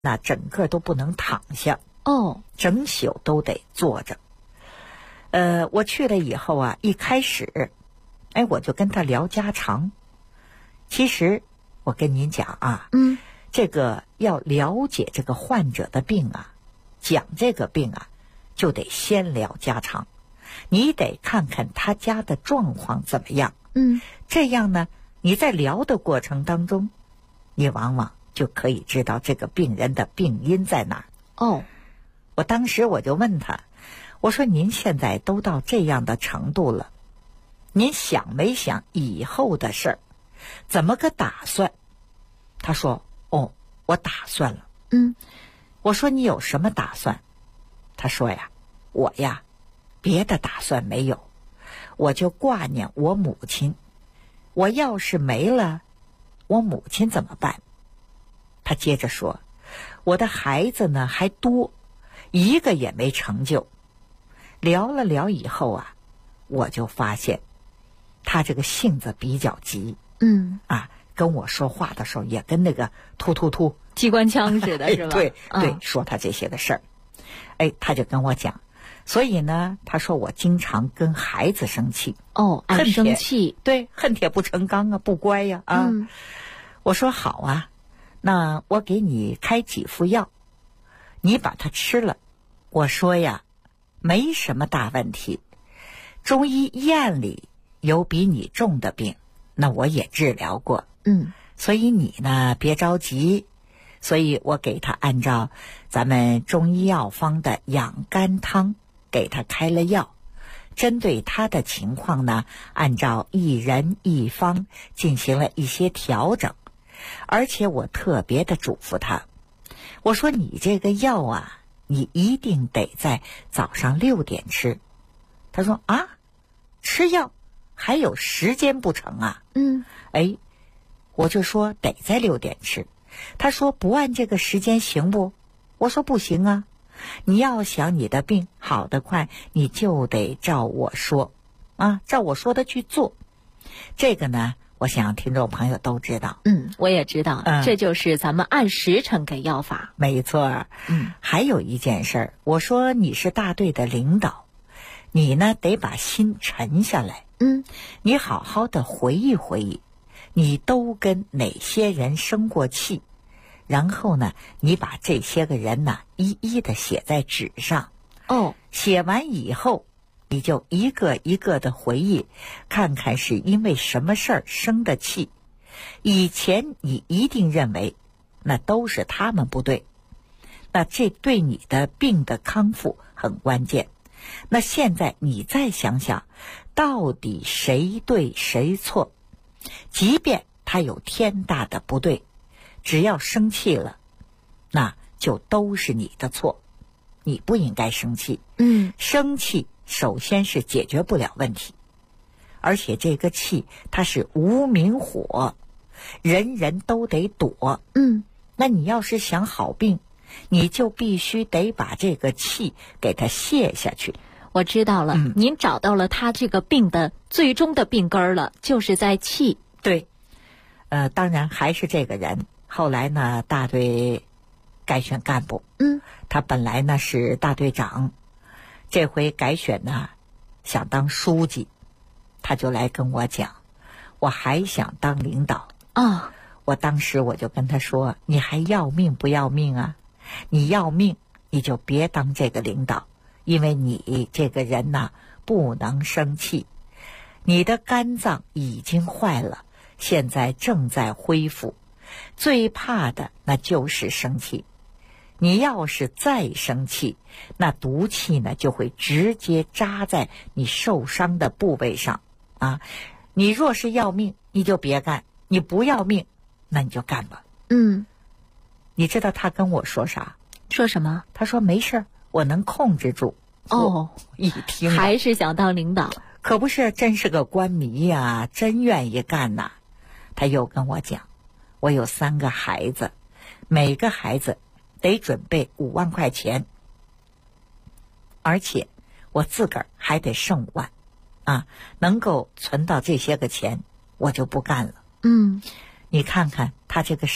那整个都不能躺下，整宿都得坐着。我去了以后啊，一开始，我就跟他聊家常。其实我跟您讲啊，这个要了解这个患者的病啊，讲这个病啊，就得先聊家常。你得看看他家的状况怎么样，这样呢，你在聊的过程当中，你往往就可以知道这个病人的病因在哪儿。我当时我就问他，我说您现在都到这样的程度了，您想没想以后的事儿，怎么个打算？他说我打算了。我说你有什么打算？他说呀，我呀别的打算没有，我就挂念我母亲，我要是没了，我母亲怎么办？他接着说，我的孩子呢还多，一个也没成就。聊了聊以后啊，我就发现他这个性子比较急，跟我说话的时候也跟那个突机关枪似的，是吧？ 对，说他这些的事儿。他就跟我讲，所以呢，他说我经常跟孩子生气。 爱生气。 对，恨铁不成钢啊，不乖呀啊。我说好啊，那我给你开几副药，你把它吃了。我说呀，没什么大问题，中医院里有比你重的病，那我也治疗过。所以你呢别着急，所以我给他按照咱们中医药方的养肝汤给他开了药，针对他的情况呢，按照一人一方进行了一些调整。而且我特别的嘱咐他，我说你这个药啊，你一定得在早上6点吃。他说啊，吃药还有时间不成啊？我就说得在6点吃。他说不按这个时间行不？我说不行啊，你要想你的病好得快，你就得照我说照我说的去做。这个呢，我想听众朋友都知道。 我也知道，这就是咱们按时辰给药法。 没错。还有一件事儿，我说你是大队的领导，你呢得把心沉下来。你好好的回忆回忆，你都跟哪些人生过气，然后呢，你把这些个人呢一一的写在纸上。写完以后，你就一个一个的回忆，看看是因为什么事儿生的气。以前你一定认为那都是他们不对，那这对你的病的康复很关键。那现在你再想想，到底谁对谁错？即便他有天大的不对，只要生气了，那就都是你的错，你不应该生气。生气首先是解决不了问题，而且这个气它是无名火，人人都得躲。那你要是想好病，你就必须得把这个气给它泄下去。 我知道了，您找到了他这个病的最终的病根了，就是在气。 对，当然还是这个人。后来呢，大队改选干部，他本来呢是大队长，这回改选呢想当书记，他就来跟我讲，我还想当领导。我当时我就跟他说，你还要命不要命啊？你要命你就别当这个领导，因为你这个人呢不能生气，你的肝脏已经坏了，现在正在恢复，最怕的那就是生气。你要是再生气，那毒气呢就会直接扎在你受伤的部位上你若是要命你就别干，你不要命那你就干吧。你知道他跟我说啥？ 说什么？ 他说没事，我能控制住。一听还是想当领导， 可不是，真是个官迷呀，真愿意干呐。他又跟我讲，我有3个孩子，每个孩子得准备5万块钱，而且我自个儿还得剩5万能够存到这些个钱，我就不干了。 嗯， 你看看他这个手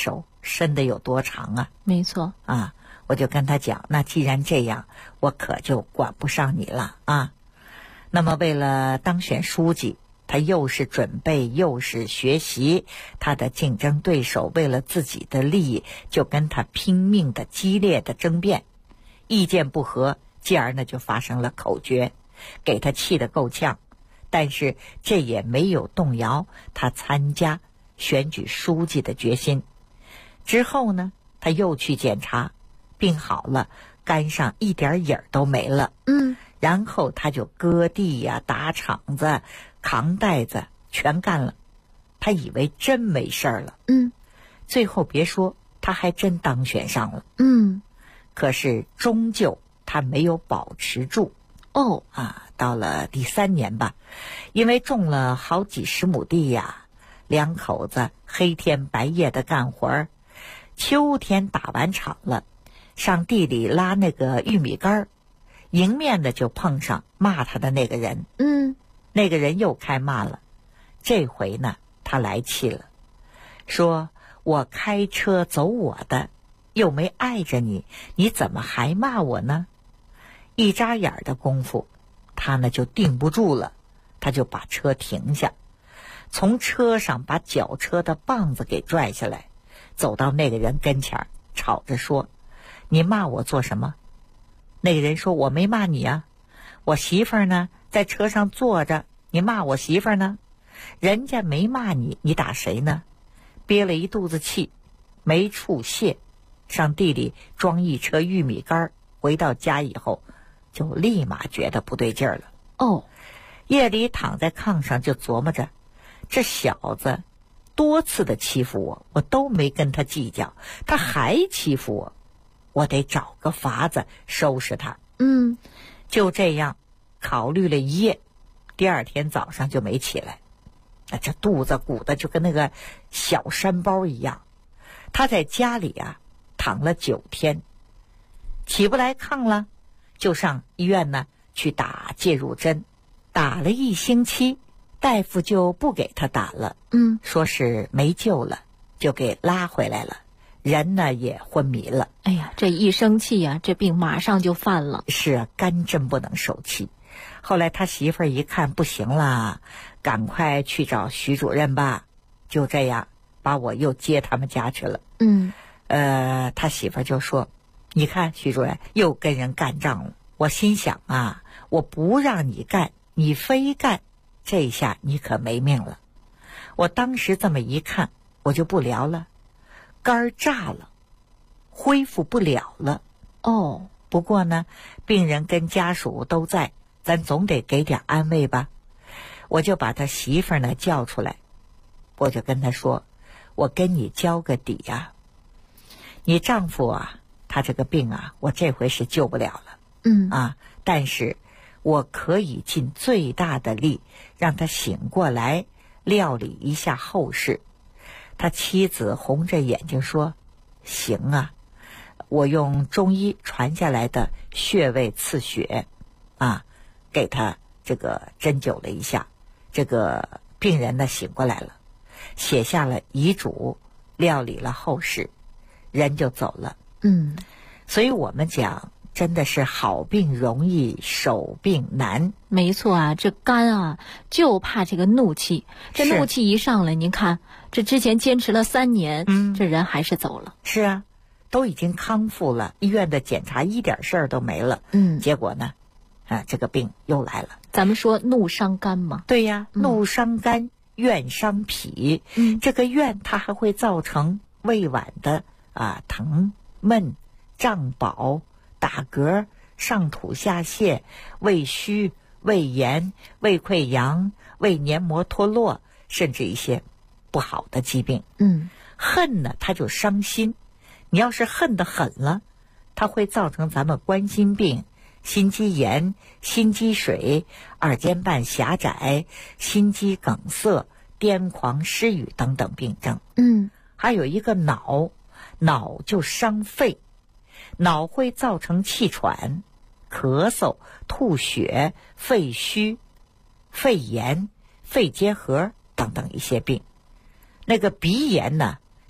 伸得有多长啊？ 没错啊，我就跟他讲，那既然这样，我可就管不上你了啊。那么为了当选书记，他又是准备又是学习，他的竞争对手为了自己的利益，就跟他拼命的激烈的争辩，意见不合，继而呢就发生了口角，给他气得够呛。但是这也没有动摇他参加选举书记的决心。之后呢，他又去检查，病好了，肝上一点影儿都没了。然后他就割地呀、打场子、扛袋子，全干了。他以为真没事儿了。最后别说，他还真当选上了。可是终究他没有保持住。到了第3年吧，因为种了好几十亩地呀，两口子黑天白夜的干活儿。秋天打完场了，上地里拉那个玉米杆儿，迎面的就碰上骂他的那个人。那个人又开骂了。这回呢，他来气了，说我开车走我的，又没碍着你，你怎么还骂我呢？一眨眼的功夫，他呢就定不住了，他就把车停下，从车上把绞车的棒子给拽下来，走到那个人跟前儿，吵着说，你骂我做什么？那个人说，我没骂你啊，我媳妇儿呢在车上坐着，你骂我媳妇儿呢？人家没骂你，你打谁呢？憋了一肚子气，没处泄，上地里装一车玉米杆，回到家以后就立马觉得不对劲儿了。夜里躺在炕上就琢磨着，这小子多次的欺负我，我都没跟他计较，他还欺负我，我得找个法子收拾他。就这样考虑了一夜，第2天早上就没起来。这肚子鼓得就跟那个小山包一样。他在家里啊躺了9天，起不来炕了，就上医院呢去打介入针，打了1星期，大夫就不给他打了。说是没救了，就给拉回来了，人呢也昏迷了。 哎呀，这一生气呀，这病马上就犯了。 是啊，肝真不能受气。后来他媳妇儿一看不行了，赶快去找徐主任吧，就这样把我又接他们家去了。他媳妇儿就说，你看徐主任又跟人干仗了。我心想啊，我不让你干，你非干，这下你可没命了。我当时这么一看，我就不聊了，肝儿炸了，恢复不了了。不过呢，病人跟家属都在，咱总得给点安慰吧。我就把他媳妇儿呢叫出来，我就跟他说，我跟你交个底啊，你丈夫啊，他这个病啊，我这回是救不了了。但是我可以尽最大的力让他醒过来，料理一下后事。他妻子红着眼睛说，行啊，我用中医传下来的穴位刺血给他这个针灸了一下，这个病人呢醒过来了，写下了遗嘱，料理了后事，人就走了。所以我们讲，真的是好病容易，守病难。 没错啊，这肝啊就怕这个怒气，这怒气一上来，您看这之前坚持了3年，这人还是走了。 是啊，都已经康复了，医院的检查一点事儿都没了。结果呢这个病又来了。 咱们说怒伤肝嘛。 对呀，怒伤肝，怨伤脾。这个怨它还会造成胃脘的疼闷、胀饱、打嗝、上吐下泻、胃虚、胃炎、胃溃疡、胃黏膜脱落，甚至一些不好的疾病。恨呢，它就伤心。你要是恨得狠了，它会造成咱们冠心病、心肌炎、心肌水、二尖瓣狭窄、心肌梗塞、癫狂失语等等病症。还有一个脑就伤肺，脑会造成气喘、咳嗽、吐血、肺虚、肺炎、肺结核等等一些病。那个鼻炎呢，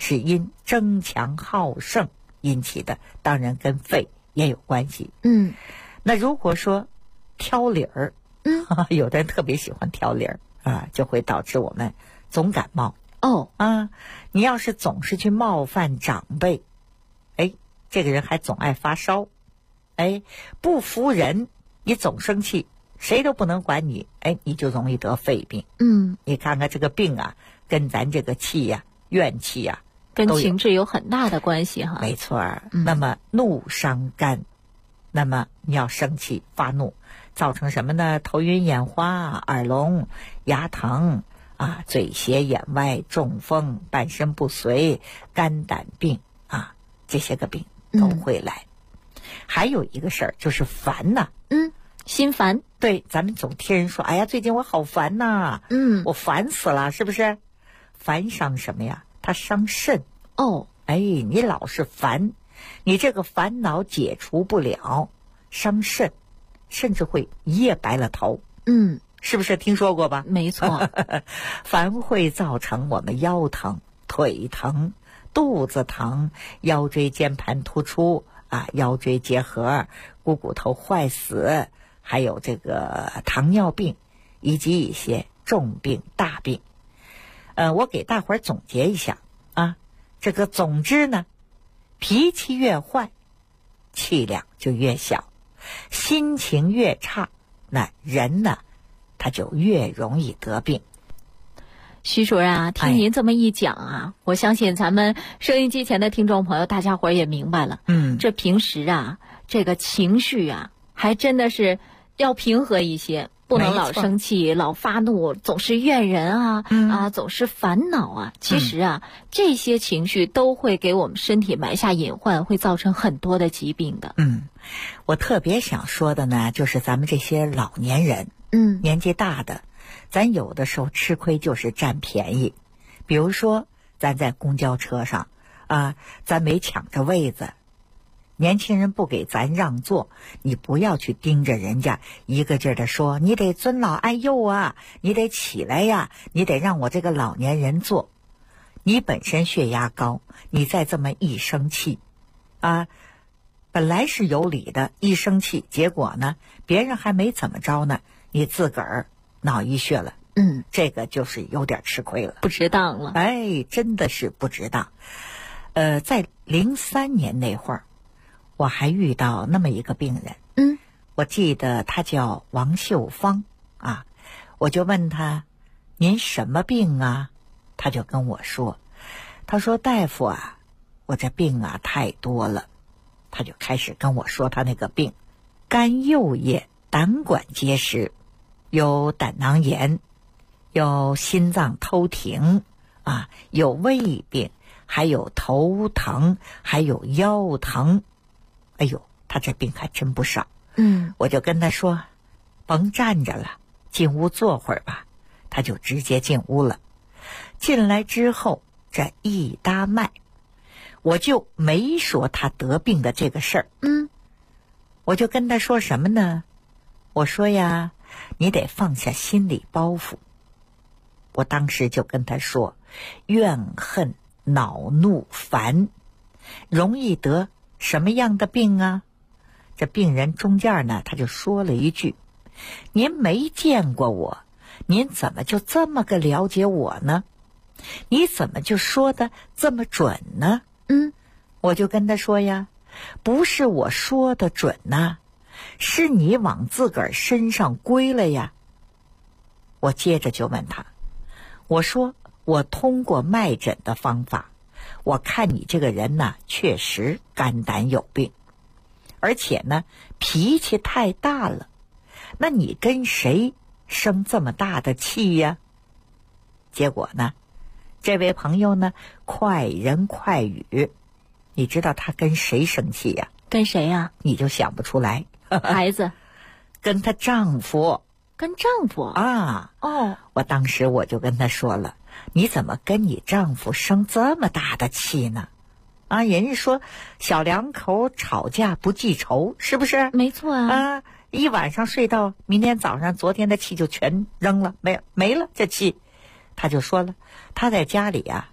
是因争强好胜引起的，当然跟肺也有关系。那如果说挑理儿，有的人特别喜欢挑理儿啊，就会导致我们总感冒。你要是总是去冒犯长辈，这个人还总爱发烧，不服人，你总生气，谁都不能管你，你就容易得肺病。你看看这个病啊，跟咱这个气呀、怨气呀， 跟情志有很大的关系哈。 没错。那么怒伤肝，那么你要生气发怒，造成什么呢？头晕眼花、耳聋、牙疼啊，嘴斜眼歪、中风、半身不遂、肝胆病啊，这些个病都会来。还有一个事儿就是烦呐， 心烦。 对，咱们总听人说，哎呀，最近我好烦呐，我烦死了，是不是？烦伤什么呀？它伤肾。你老是烦，你这个烦恼解除不了，伤肾，甚至会一夜白了头。是不是听说过吧？ 没错。 烦会造成我们腰疼、腿疼、肚子疼、腰椎间盘突出啊、腰椎结核、股骨头坏死，还有这个糖尿病，以及一些重病大病。我给大伙儿总结一下啊，这个总之呢，脾气越坏，气量就越小，心情越差，那人呢他就越容易得病。 徐主任啊，听您这么一讲啊，我相信咱们收音机前的听众朋友大家伙儿也明白了。这平时啊，这个情绪啊，还真的是要平和一些，不能老生气、老发怒，总是怨人啊，总是烦恼啊。其实啊，这些情绪都会给我们身体埋下隐患，会造成很多的疾病的。 我特别想说的呢，就是咱们这些老年人，年纪大的，咱有的时候吃亏就是占便宜。比如说咱在公交车上啊，咱没抢着位子，年轻人不给咱让座，你不要去盯着人家一个劲儿的说你得尊老爱幼啊，你得起来呀，你得让我这个老年人坐。你本身血压高，你再这么一生气啊，本来是有理的，一生气，结果呢别人还没怎么着呢，你自个儿脑溢血了。这个就是有点吃亏了， 不值当了。 真的是不值当。在03年那会儿，我还遇到那么一个病人，我记得他叫王秀芳啊，我就问他，您什么病啊？他就跟我说，他说大夫啊，我这病啊太多了。他就开始跟我说他那个病，肝右叶胆管结石，有胆囊炎，有心脏偷停啊，有胃病，还有头疼，还有腰疼。他这病还真不少。我就跟他说，甭站着了，进屋坐会儿吧。他就直接进屋了。进来之后，这一搭脉，我就没说他得病的这个事儿。我就跟他说什么呢？我说呀，你得放下心理包袱。我当时就跟他说，怨恨、恼怒、烦，容易得什么样的病啊？这病人中间呢，他就说了一句，您没见过我，您怎么就这么个了解我呢？你怎么就说的这么准呢？我就跟他说呀，不是我说的准呐，是你往自个儿身上归了呀。我接着就问他，我说我通过脉诊的方法，我看你这个人呢，确实肝胆有病，而且呢脾气太大了，那你跟谁生这么大的气呀？结果呢，这位朋友呢快人快语，你知道他跟谁生气呀？ 跟谁呀？ 你就想不出来。 孩子。 跟她丈夫。 跟丈夫啊？我当时我就跟她说了，你怎么跟你丈夫生这么大的气呢？人家说小两口吵架不记仇，是不是？ 没错啊。 一晚上睡到明天早上，昨天的气就全扔了，没了这气。他就说了，他在家里啊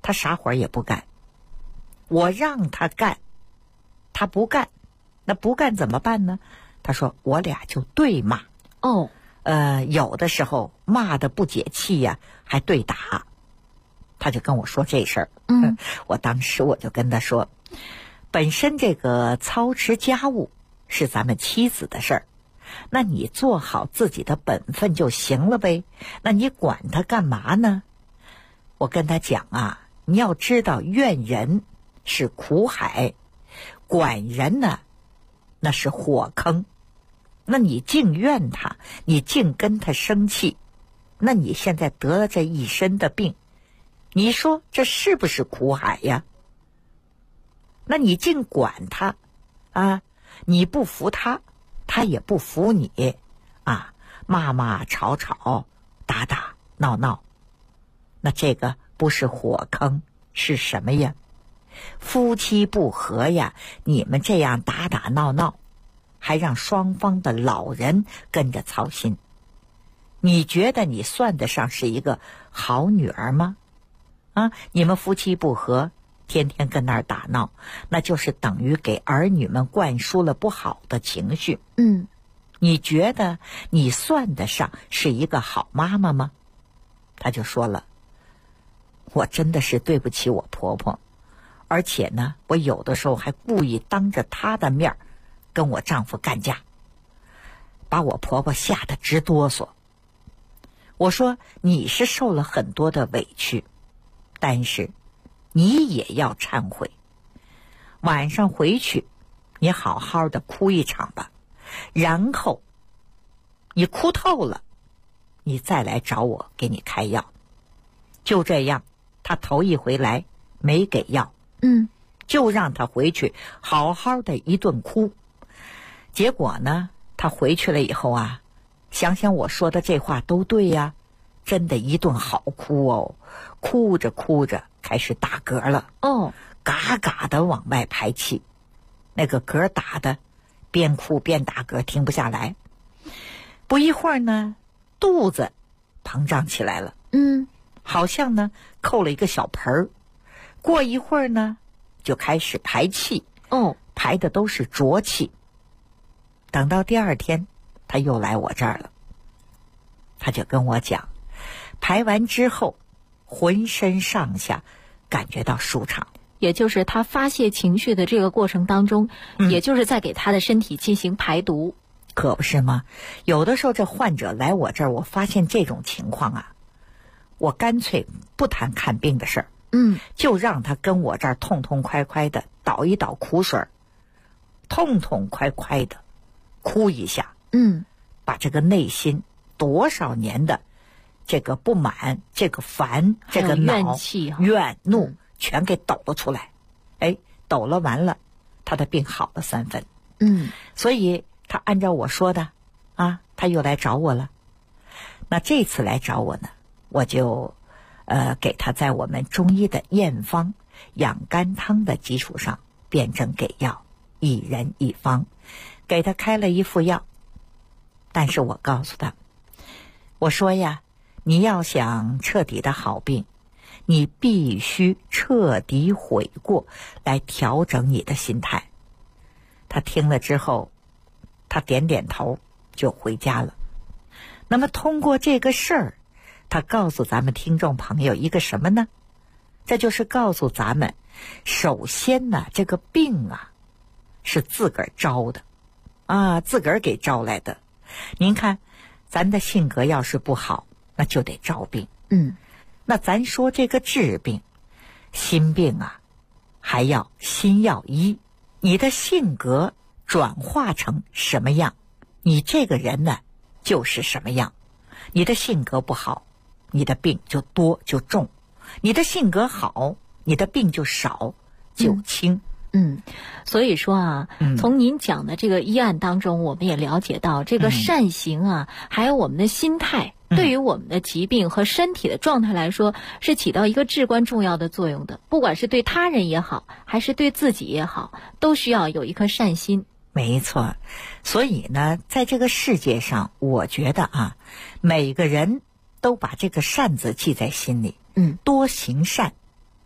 他啥活也不干。我让他干，他不干，那不干怎么办呢？他说我俩就对骂。 哦， 有的时候骂得不解气呀，还对打。他就跟我说这事儿。我当时我就跟他说，本身这个操持家务是咱们妻子的事儿，那你做好自己的本分就行了呗，那你管他干嘛呢？我跟他讲啊，你要知道怨人是苦海，管人呢那是火坑。那你净怨他，你净跟他生气，那你现在得了这一身的病，你说这是不是苦海呀？那你净管他啊，你不服他，他也不服你啊，骂骂吵吵，打打闹闹，那这个不是火坑是什么呀？夫妻不和呀，你们这样打打闹闹，还让双方的老人跟着操心，你觉得你算得上是一个好女儿吗？啊，你们夫妻不和，天天跟那儿打闹，那就是等于给儿女们灌输了不好的情绪。你觉得你算得上是一个好妈妈吗？他就说了，我真的是对不起我婆婆，而且呢，我有的时候还故意当着她的面跟我丈夫干架，把我婆婆吓得直哆嗦。我说你是受了很多的委屈，但是你也要忏悔，晚上回去你好好的哭一场吧，然后你哭透了，你再来找我给你开药。就这样，他头一回来没给药，就让他回去好好的一顿哭。结果呢，他回去了以后啊，想想我说的这话都对呀，真的一顿好哭哦，哭着哭着开始打嗝了。嘎嘎的往外排气，那个嗝打的边哭边打嗝，停不下来。不一会儿呢，肚子膨胀起来了，好像呢扣了一个小盆儿。过一会儿呢，就开始排气，排的都是浊气。等到第二天，他又来我这儿了，他就跟我讲，排完之后，浑身上下感觉到舒畅。 也就是他发泄情绪的这个过程当中，也就是在给他的身体进行排毒。 可不是吗？有的时候这患者来我这儿，我发现这种情况啊，我干脆不谈看病的事儿，就让他跟我这儿痛痛快快的倒一倒苦水，痛痛快快的哭一下，把这个内心多少年的这个不满、这个烦、这个恼、 怨气、 怨怒全给抖了出来。抖了完了，他的病好了3分。所以他按照我说的啊，他又来找我了。那这次来找我呢，我就给他在我们中医的验方养肝汤的基础上辩证给药，1人1方，给他开了一副药。但是我告诉他，我说呀，你要想彻底的好病，你必须彻底悔过，来调整你的心态。他听了之后，他点点头就回家了。那么通过这个事儿，他告诉咱们听众朋友一个什么呢？这就是告诉咱们，首先呢，这个病啊是自个儿招的啊，自个儿给招来的。您看咱的性格要是不好，那就得招病。那咱说这个治病，心病啊还要心要医，你的性格转化成什么样，你这个人呢就是什么样。你的性格不好，你的病就多就重；你的性格好，你的病就少就轻。 所以说啊，从您讲的这个医案当中，我们也了解到这个善行啊，还有我们的心态，对于我们的疾病和身体的状态来说，是起到一个至关重要的作用的。不管是对他人也好，还是对自己也好，都需要有一颗善心。 没错，所以呢，在这个世界上，我觉得啊，每个人都把这个善字记在心里，多行善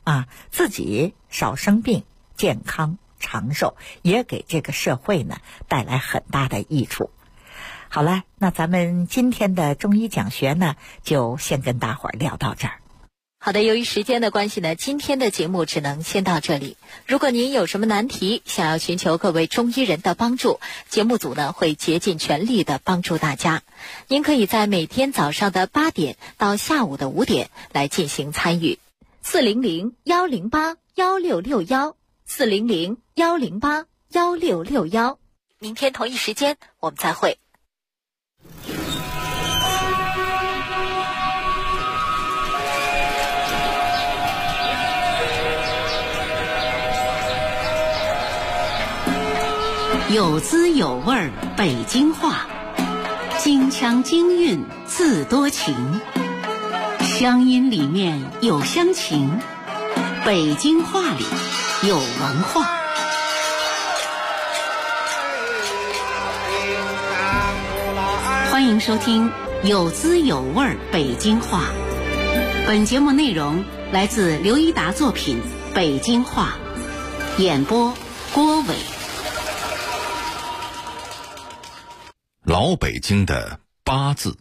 啊，自己少生病，健康长寿，也给这个社会呢带来很大的益处。好了，那咱们今天的中医讲学呢，就先跟大伙儿聊到这儿。 好的，由于时间的关系呢，今天的节目只能先到这里。如果您有什么难题，想要寻求各位中医人的帮助，节目组呢会竭尽全力的帮助大家。您可以在每天早上的8点到下午的5点来进行参与。400-108-1661，400-108-1661。明天同一时间我们再会。 有滋有味北京话，京腔京韵自多情，乡音里面有乡情，北京话里有文化。欢迎收听有滋有味北京话。本节目内容来自刘一达作品《北京话》，演播郭伟。 老北京的八字。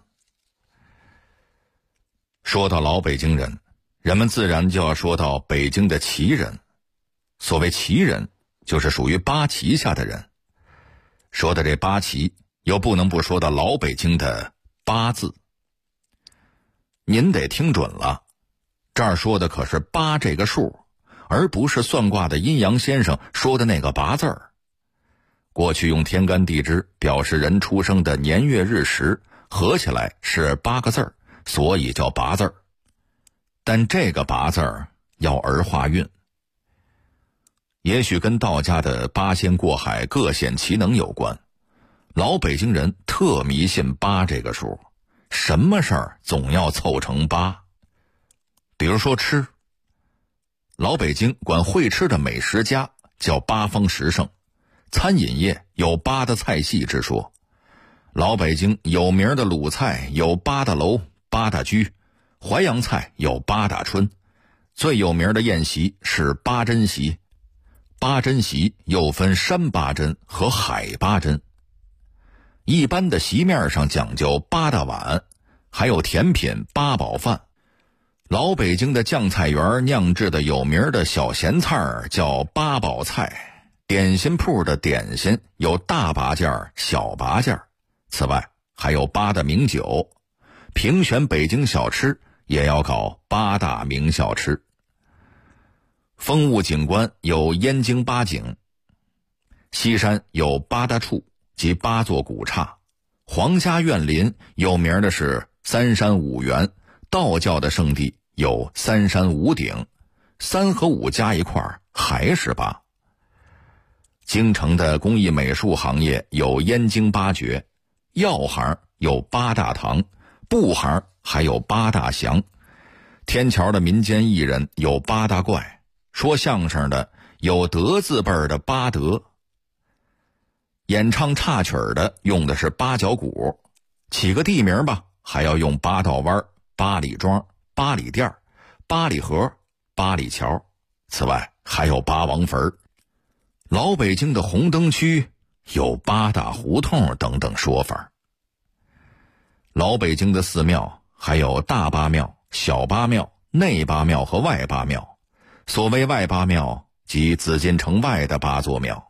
说到老北京人，人们自然就要说到北京的旗人。所谓旗人，就是属于八旗下的人。说到这八旗，又不能不说到老北京的八字。您得听准了，这儿说的可是八这个数，而不是算卦的阴阳先生说的那个八字儿。过去用天干地支表示人出生的年月日时，合起来是8个字儿，所以叫八字儿。但这个八字儿要儿化韵，也许跟道家的八仙过海各显其能有关。老北京人特迷信8这个数，什么事儿总要凑成8。比如说吃，老北京管会吃的美食家叫八方十胜，餐饮业有8的菜系之说。老北京有名的鲁菜有8大楼、8大居，淮扬菜有8大春，最有名的宴席是8珍席。8珍席又分山8珍和海8珍。一般的席面上讲究8大碗，还有甜品8宝饭。老北京的酱菜园酿制的有名的小咸菜叫8宝菜，点心铺的点心有大八件小八件。此外还有8大名酒，评选北京小吃也要搞8大名小吃。风物景观有燕京8景，西山有8大处及8座古刹，皇家园林有名的是3山5园，道教的圣地有3山5顶，3和5加一块还是8。京城的工艺美术行业有燕京8绝，药行有8大堂，布行还有8大祥，天桥的民间艺人有8大怪，说相声的有德字辈的8德，演唱插曲的用的是8角鼓，起个地名吧，还要用8道湾、8里庄、8里店、8里河、8里桥。此外还有8王坟。老北京的红灯区有8大胡同等等说法。老北京的寺庙还有大八庙、小八庙、内八庙和外八庙。所谓外八庙，即紫禁城外的8座庙。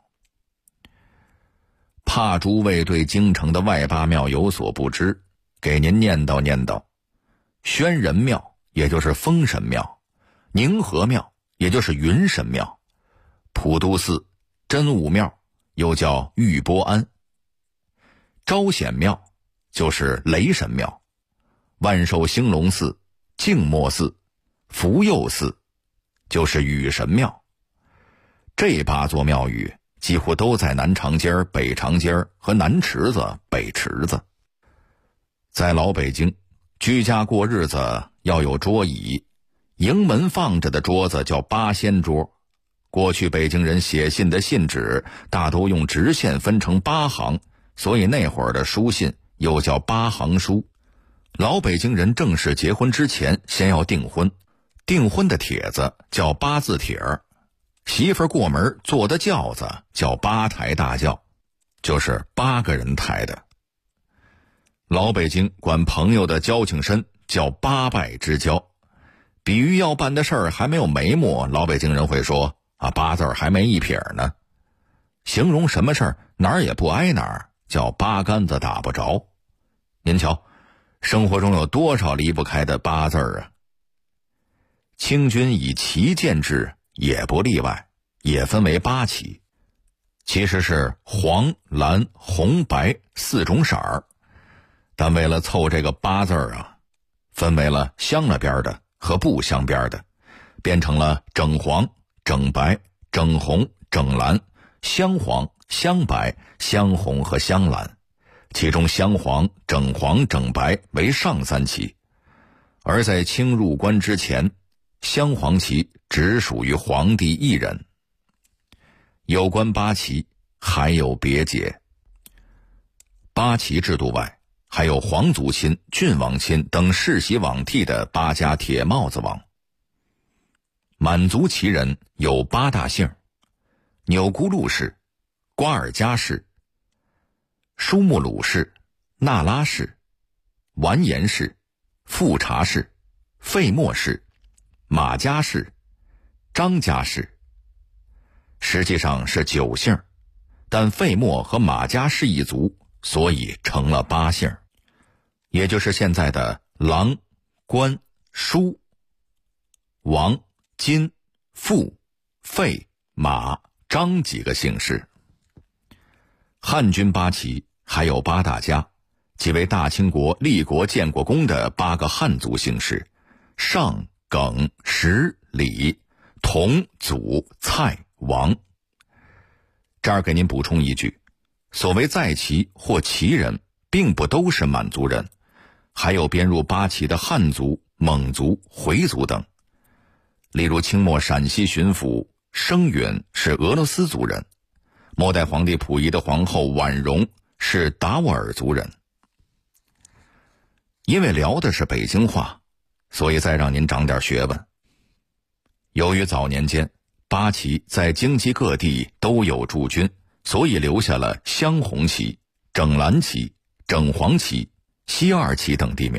怕诸位对京城的外八庙有所不知，给您念叨念叨。宣仁庙也就是封神庙，宁和庙也就是云神庙，普渡寺、真武庙又叫玉波庵，招显庙就是雷神庙，万寿兴隆寺、静默寺、福佑寺就是雨神庙。这8座庙宇几乎都在南长街、北长街和南池子、北池子。在老北京，居家过日子要有桌椅，迎门放着的桌子叫8仙桌。过去北京人写信的信纸大都用直线分成8行，所以那会儿的书信又叫8行书。老北京人正式结婚之前先要订婚， 订婚的帖子叫八字帖儿，媳妇过门坐的轿子叫八抬大轿，就是8个人抬的。老北京管朋友的交情深叫八拜之交，比喻要办的事儿还没有眉目，老北京人会说8字还没一撇呢。形容什么事儿哪儿也不挨哪儿，叫八竿子打不着。您瞧，生活中有多少离不开的8字啊？清军以旗建制也不例外，也分为8旗，其实是黄、蓝、红、白4种色儿，但为了凑这个8字分为了镶了边的和不镶边的，变成了整黄、整白、整红、整蓝、镶黄、镶白、镶红和镶蓝，其中镶黄、整黄、整白为上3旗，而在清入关之前，镶黄旗只属于皇帝一人。有关8旗还有别解。8旗制度外，还有皇族亲、郡王亲等世袭罔替的8家铁帽子王。满族旗人有8大姓：钮钴禄氏、瓜尔佳氏、舒木鲁氏、那拉氏、完颜氏、富察氏、费默氏、马家氏、张家氏。实际上是9姓，但费默和马家氏一族，所以成了8姓，也就是现在的郎、关、舒、王、金、富、费、马、张几个姓氏。汉军8旗还有8大家，即为大清国立国建国公的8个汉族姓氏：尚、耿、石、李、佟、祖、蔡、王。这儿给您补充一句，所谓在旗或旗人并不都是满族人，还有编入8旗的汉族、蒙族、回族等。例如清末陕西巡抚生允是俄罗斯族人，末代皇帝溥仪的皇后婉容是达斡尔族人。因为聊的是北京话，所以再让您长点学问。由于早年间8旗在京畿各地都有驻军，所以留下了镶红旗、整蓝旗、整黄旗、西二旗等地名。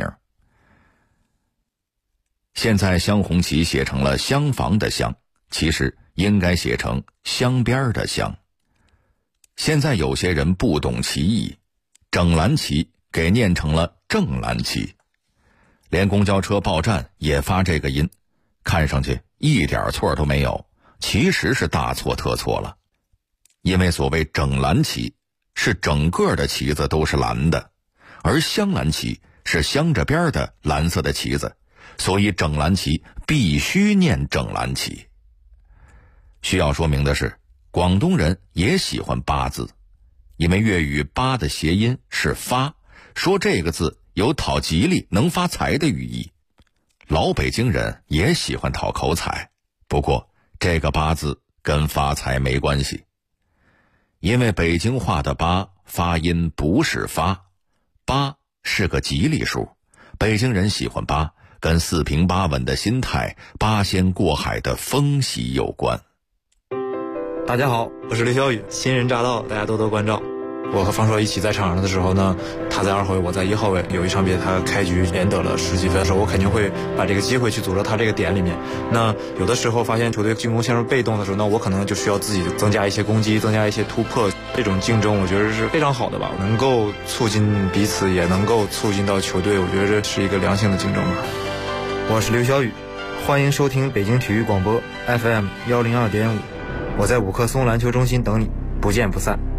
现在镶红旗写成了厢房的厢，其实应该写成镶边的镶。现在有些人不懂其意，整蓝旗给念成了正蓝旗，连公交车报站也发这个音，看上去一点错都没有，其实是大错特错了。因为所谓整蓝旗是整个的旗子都是蓝的，而镶蓝旗是镶着边的蓝色的旗子，所以整蓝旗必须念整蓝旗。需要说明的是，广东人也喜欢8字，因为粤语8的谐音是发，说这个字有讨吉利能发财的寓意。老北京人也喜欢讨口彩，不过这个8字跟发财没关系，因为北京话的8发音不是发，8是个吉利数，北京人喜欢8跟4平8稳的心态、8仙过海的风喜有关。 大家好，我是刘晓宇，新人乍到，大家多多关照。我和方硕一起在场上的时候呢，他在2号位，我在1号位。有一场比赛他开局连得了10几分的时候，我肯定会把这个机会去组织他这个点里面。那有的时候发现球队进攻陷入被动的时候，那我可能就需要自己增加一些攻击，增加一些突破。这种竞争我觉得是非常好的吧，能够促进彼此，也能够促进到球队，我觉得这是一个良性的竞争吧。我是刘晓宇，欢迎收听北京体育广播 FM 102.5，我在5棵松篮球中心等你，不见不散。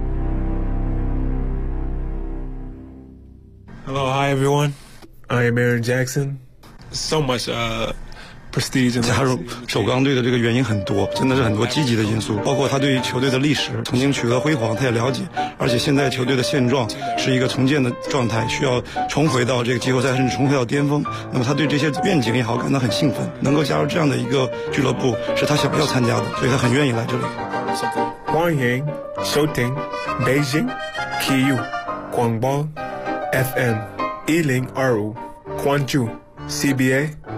Hello, hi everyone. I am Aaron Jackson. So much prestige. 加入首钢队的这个原因很多，真的是很多积极的因素，包括他对于球队的历史曾经取得辉煌，他也了解，而且现在球队的现状是一个重建的状态，需要重回到这个季后赛，甚至重回到巅峰。那么他对这些愿景也好感到很兴奋，能够加入这样的一个俱乐部是他想要参加的，所以他很愿意来这里。 光阳、收听、北京体育广播 FM 102.5，关注 CBA